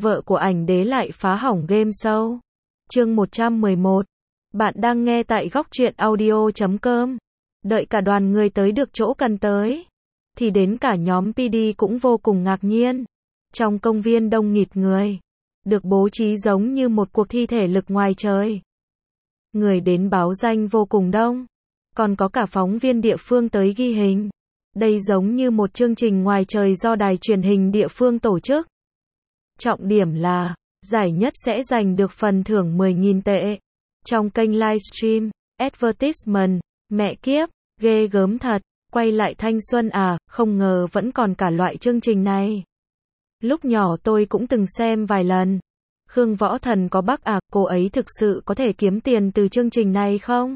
vợ của ảnh đế lại phá hỏng game show. Chương 111. Bạn đang nghe tại góc truyện audio.com. Đợi cả đoàn người tới được chỗ cần tới, thì đến cả nhóm PD cũng vô cùng ngạc nhiên. Trong công viên đông nghịt người, được bố trí giống như một cuộc thi thể lực ngoài trời. Người đến báo danh vô cùng đông, còn có cả phóng viên địa phương tới ghi hình. Đây giống như một chương trình ngoài trời do đài truyền hình địa phương tổ chức. Trọng điểm là, giải nhất sẽ giành được phần thưởng 10.000 tệ. Trong kênh livestream, advertisement, mẹ kiếp, ghê gớm thật, quay lại thanh xuân à, không ngờ vẫn còn cả loại chương trình này. Lúc nhỏ tôi cũng từng xem vài lần. Khương Võ Thần có bác à, cô ấy thực sự có thể kiếm tiền từ chương trình này không?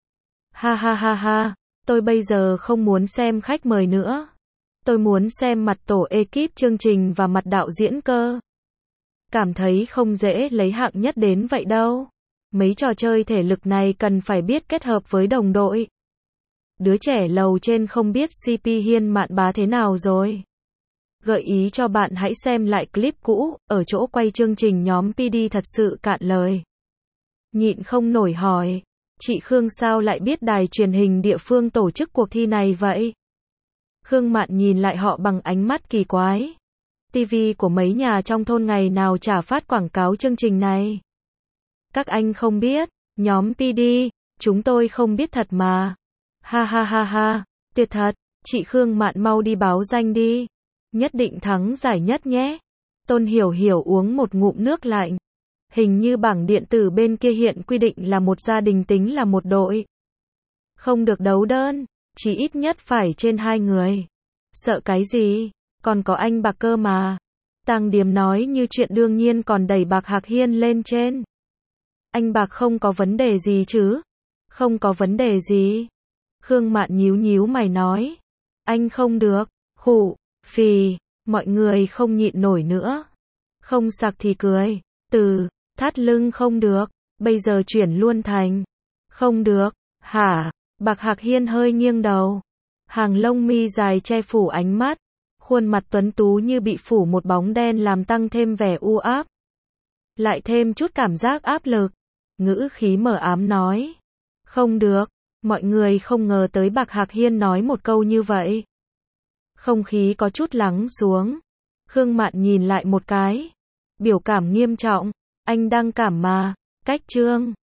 Ha ha ha ha, tôi bây giờ không muốn xem khách mời nữa. Tôi muốn xem mặt tổ ekip chương trình và mặt đạo diễn cơ. Cảm thấy không dễ lấy hạng nhất đến vậy đâu. Mấy trò chơi thể lực này cần phải biết kết hợp với đồng đội. Đứa trẻ lầu trên không biết CP Hiên Mạn Bá thế nào rồi. Gợi ý cho bạn hãy xem lại clip cũ, ở chỗ quay chương trình nhóm PD thật sự cạn lời. Nhịn không nổi hỏi, chị Khương sao lại biết đài truyền hình địa phương tổ chức cuộc thi này vậy? Khương Mạn nhìn lại họ bằng ánh mắt kỳ quái. TV của mấy nhà trong thôn ngày nào chả phát quảng cáo chương trình này. Các anh không biết, nhóm PD, chúng tôi không biết thật mà. Ha ha ha ha, tuyệt thật, chị Khương Mạn mau đi báo danh đi. Nhất định thắng giải nhất nhé. Tôn Hiểu Hiểu uống một ngụm nước lạnh. Hình như bảng điện tử bên kia hiện quy định là một gia đình tính là một đội. Không được đấu đơn, chỉ ít nhất phải trên 2 người. Sợ cái gì, còn có anh Bạc cơ mà. Tang Điềm nói như chuyện đương nhiên còn đẩy Bạc Hạc Hiên lên trên. Anh Bạc không có vấn đề gì chứ? Không có vấn đề gì. Khương Mạn nhíu nhíu mày nói. Anh không được, khụ, phì, mọi người không nhịn nổi nữa. Không sặc thì cười, thắt lưng không được, bây giờ chuyển luôn thành. Không được, hả? Bạc Hạc Hiên hơi nghiêng đầu. Hàng lông mi dài che phủ ánh mắt. Khuôn mặt tuấn tú như bị phủ một bóng đen làm tăng thêm vẻ u áp. Lại thêm chút cảm giác áp lực. Ngữ khí mờ ám nói. Không được, mọi người không ngờ tới Bạc Hạc Hiên nói một câu như vậy. Không khí có chút lắng xuống. Khương Mạn nhìn lại một cái. Biểu cảm nghiêm trọng. Anh đăng cảm mà. Cách chương.